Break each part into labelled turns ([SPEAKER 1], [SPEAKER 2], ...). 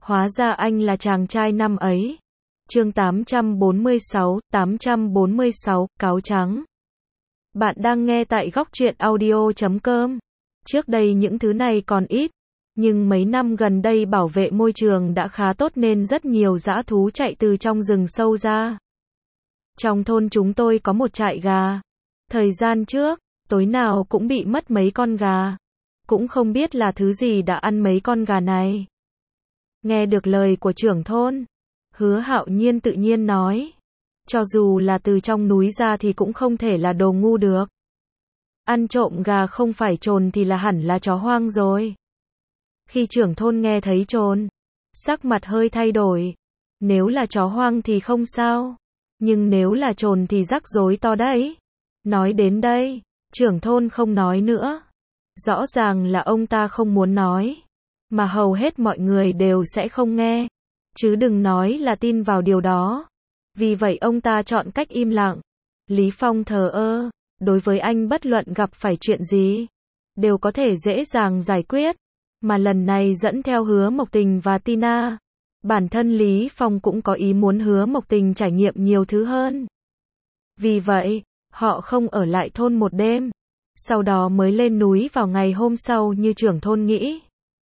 [SPEAKER 1] Hóa ra anh là chàng trai năm ấy. Chương 846, cáo trắng. Bạn đang nghe tại góc truyện audio.com. Trước đây những thứ này còn ít, nhưng mấy năm gần đây bảo vệ môi trường đã khá tốt nên rất nhiều dã thú chạy từ trong rừng sâu ra. Trong thôn chúng tôi có một trại gà. Thời gian trước, tối nào cũng bị mất mấy con gà. Cũng không biết là thứ gì đã ăn mấy con gà này. Nghe được lời của trưởng thôn, Hứa Hạo Nhiên tự nhiên nói, cho dù là từ trong núi ra thì cũng không thể là đồ ngu được. Ăn trộm gà không phải trồn thì là hẳn là chó hoang rồi. Khi trưởng thôn nghe thấy trồn, sắc mặt hơi thay đổi. Nếu là chó hoang thì không sao, nhưng nếu là trồn thì rắc rối to đấy. Nói đến đây, trưởng thôn không nói nữa. Rõ ràng là ông ta không muốn nói, mà hầu hết mọi người đều sẽ không nghe, chứ đừng nói là tin vào điều đó. Vì vậy ông ta chọn cách im lặng. Lý Phong thờ ơ, đối với anh bất luận gặp phải chuyện gì, đều có thể dễ dàng giải quyết. Mà lần này dẫn theo Hứa Mộc Tình và Tina, bản thân Lý Phong cũng có ý muốn Hứa Mộc Tình trải nghiệm nhiều thứ hơn. Vì vậy, họ không ở lại thôn một đêm, sau đó mới lên núi vào ngày hôm sau như trưởng thôn nghĩ.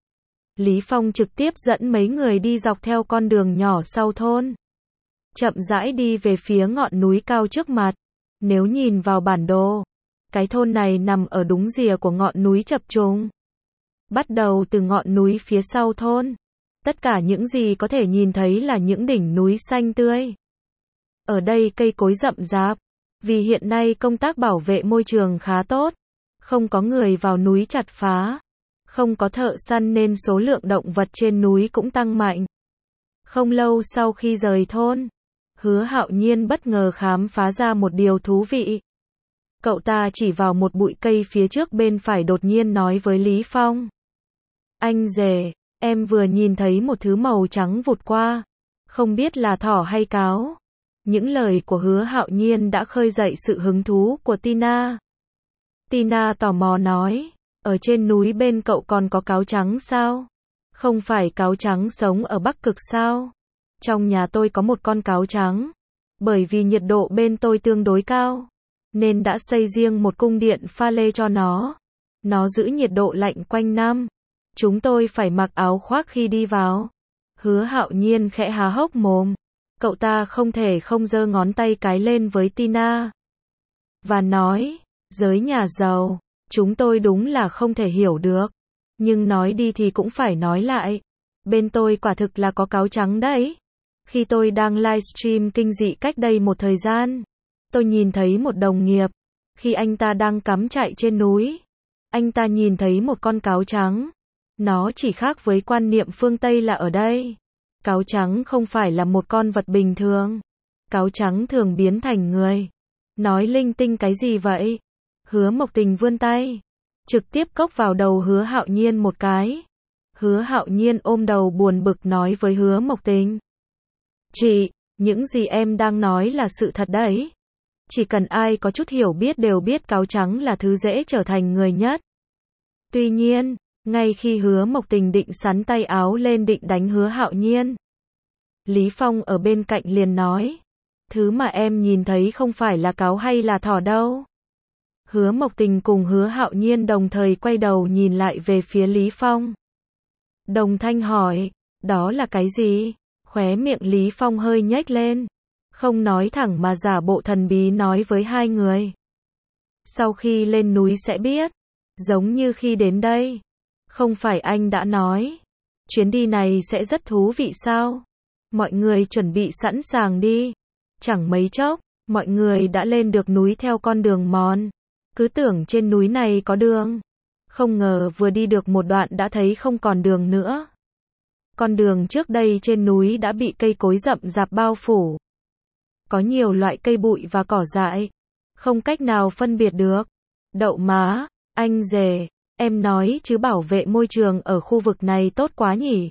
[SPEAKER 1] Lý Phong trực tiếp dẫn mấy người đi dọc theo con đường nhỏ sau thôn, chậm rãi đi về phía ngọn núi cao trước mặt. Nếu nhìn vào bản đồ, cái thôn này nằm ở đúng rìa của ngọn núi chập trùng. Bắt đầu từ ngọn núi phía sau thôn, tất cả những gì có thể nhìn thấy là những đỉnh núi xanh tươi. Ở đây cây cối rậm rạp, vì hiện nay công tác bảo vệ môi trường khá tốt, không có người vào núi chặt phá, không có thợ săn nên số lượng động vật trên núi cũng tăng mạnh. Không lâu sau khi rời thôn, Hứa Hạo Nhiên bất ngờ khám phá ra một điều thú vị. Cậu ta chỉ vào một bụi cây phía trước bên phải đột nhiên nói với Lý Phong. Anh rể, em vừa nhìn thấy một thứ màu trắng vụt qua, không biết là thỏ hay cáo. Những lời của Hứa Hạo Nhiên đã khơi dậy sự hứng thú của Tina. Tina tò mò nói, ở trên núi bên cậu còn có cáo trắng sao? Không phải cáo trắng sống ở Bắc Cực sao? Trong nhà tôi có một con cáo trắng. Bởi vì nhiệt độ bên tôi tương đối cao, nên đã xây riêng một cung điện pha lê cho nó. Nó giữ nhiệt độ lạnh quanh năm. Chúng tôi phải mặc áo khoác khi đi vào. Hứa Hạo Nhiên khẽ há hốc mồm. Cậu ta không thể không giơ ngón tay cái lên với Tina và nói, giới nhà giàu, chúng tôi đúng là không thể hiểu được. Nhưng nói đi thì cũng phải nói lại. Bên tôi quả thực là có cáo trắng đấy. Khi tôi đang livestream kinh dị cách đây một thời gian, tôi nhìn thấy một đồng nghiệp. Khi anh ta đang cắm trại trên núi, anh ta nhìn thấy một con cáo trắng. Nó chỉ khác với quan niệm phương Tây là ở đây. Cáo trắng không phải là một con vật bình thường. Cáo trắng thường biến thành người. Nói linh tinh cái gì vậy? Hứa Mộc Tình vươn tay, trực tiếp cốc vào đầu Hứa Hạo Nhiên một cái. Hứa Hạo Nhiên ôm đầu buồn bực nói với Hứa Mộc Tình. Chị, những gì em đang nói là sự thật đấy. Chỉ cần ai có chút hiểu biết đều biết cáo trắng là thứ dễ trở thành người nhất. Tuy nhiên, ngay khi Hứa Mộc Tình định sắn tay áo lên định đánh Hứa Hạo Nhiên, Lý Phong ở bên cạnh liền nói, thứ mà em nhìn thấy không phải là cáo hay là thỏ đâu. Hứa Mộc Tình cùng Hứa Hạo Nhiên đồng thời quay đầu nhìn lại về phía Lý Phong. Đồng thanh hỏi, đó là cái gì? Khóe miệng Lý Phong hơi nhếch lên, không nói thẳng mà giả bộ thần bí nói với hai người. Sau khi lên núi sẽ biết, giống như khi đến đây. Không phải anh đã nói, chuyến đi này sẽ rất thú vị sao? Mọi người chuẩn bị sẵn sàng đi. Chẳng mấy chốc, mọi người đã lên được núi theo con đường mòn. Cứ tưởng trên núi này có đường. Không ngờ vừa đi được một đoạn đã thấy không còn đường nữa. Con đường trước đây trên núi đã bị cây cối rậm rạp bao phủ. Có nhiều loại cây bụi và cỏ dại. Không cách nào phân biệt được. Đậu má, anh rể, em nói chứ bảo vệ môi trường ở khu vực này tốt quá nhỉ?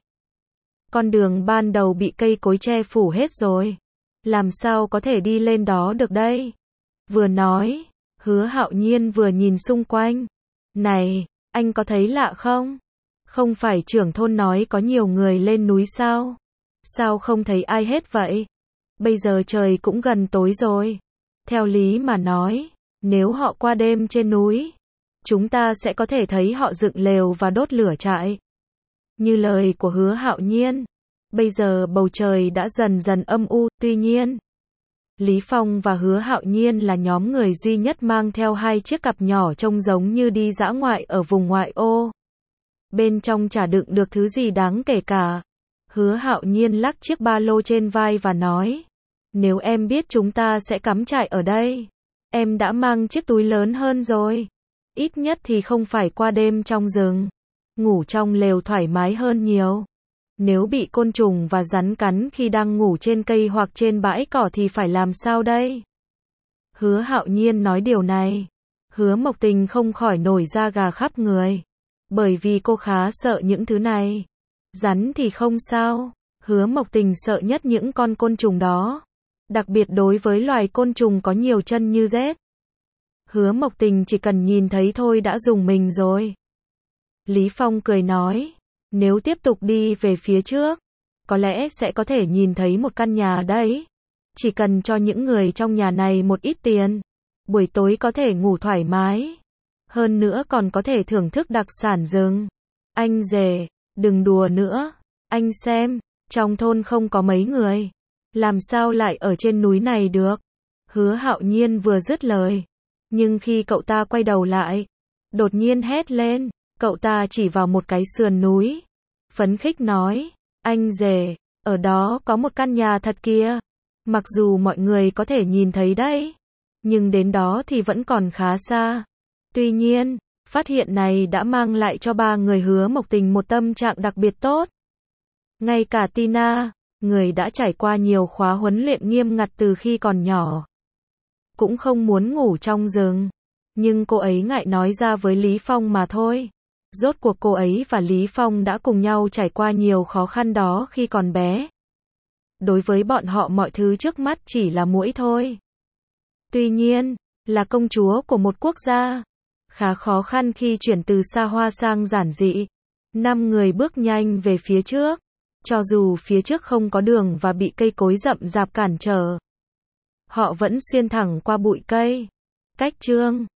[SPEAKER 1] Con đường ban đầu bị cây cối che phủ hết rồi. Làm sao có thể đi lên đó được đây? Vừa nói, Hứa Hạo Nhiên vừa nhìn xung quanh. Này, anh có thấy lạ không? Không phải trưởng thôn nói có nhiều người lên núi sao? Sao không thấy ai hết vậy? Bây giờ trời cũng gần tối rồi. Theo lý mà nói, nếu họ qua đêm trên núi, chúng ta sẽ có thể thấy họ dựng lều và đốt lửa trại. Như lời của Hứa Hạo Nhiên. Bây giờ bầu trời đã dần dần âm u, tuy nhiên, Lý Phong và Hứa Hạo Nhiên là nhóm người duy nhất mang theo 2 chiếc cặp nhỏ trông giống như đi dã ngoại ở vùng ngoại ô. Bên trong chả đựng được thứ gì đáng kể cả. Hứa Hạo Nhiên lắc chiếc ba lô trên vai và nói, nếu em biết chúng ta sẽ cắm trại ở đây, em đã mang chiếc túi lớn hơn rồi. Ít nhất thì không phải qua đêm trong rừng. Ngủ trong lều thoải mái hơn nhiều. Nếu bị côn trùng và rắn cắn khi đang ngủ trên cây hoặc trên bãi cỏ thì phải làm sao đây? Hứa Hạo Nhiên nói điều này. Hứa Mộc Tình không khỏi nổi da gà khắp người. Bởi vì cô khá sợ những thứ này. Rắn thì không sao. Hứa Mộc Tình sợ nhất những con côn trùng đó. Đặc biệt đối với loài côn trùng có nhiều chân như rết. Hứa Mộc Tình chỉ cần nhìn thấy thôi đã rùng mình rồi. Lý Phong cười nói, nếu tiếp tục đi về phía trước, có lẽ sẽ có thể nhìn thấy một căn nhà đấy. Chỉ cần cho những người trong nhà này một ít tiền, buổi tối có thể ngủ thoải mái. Hơn nữa còn có thể thưởng thức đặc sản rừng. Anh rể, đừng đùa nữa. Anh xem, trong thôn không có mấy người. Làm sao lại ở trên núi này được? Hứa Hạo Nhiên vừa dứt lời. Nhưng khi cậu ta quay đầu lại, đột nhiên hét lên. Cậu ta chỉ vào một cái sườn núi. Phấn khích nói, anh rể, ở đó có một căn nhà thật kìa. Mặc dù mọi người có thể nhìn thấy đấy, nhưng đến đó thì vẫn còn khá xa. Tuy nhiên, phát hiện này đã mang lại cho 3 người Hứa Mộc Tình một tâm trạng đặc biệt tốt. Ngay cả Tina, người đã trải qua nhiều khóa huấn luyện nghiêm ngặt từ khi còn nhỏ, cũng không muốn ngủ trong rừng. Nhưng cô ấy ngại nói ra với Lý Phong mà thôi. Rốt cuộc cô ấy và Lý Phong đã cùng nhau trải qua nhiều khó khăn đó khi còn bé. Đối với bọn họ mọi thứ trước mắt chỉ là muỗi thôi. Tuy nhiên, là công chúa của một quốc gia, khá khó khăn khi chuyển từ xa hoa sang giản dị. 5 người bước nhanh về phía trước. Cho dù phía trước không có đường và bị cây cối rậm rạp cản trở, họ vẫn xuyên thẳng qua bụi cây. Cách chương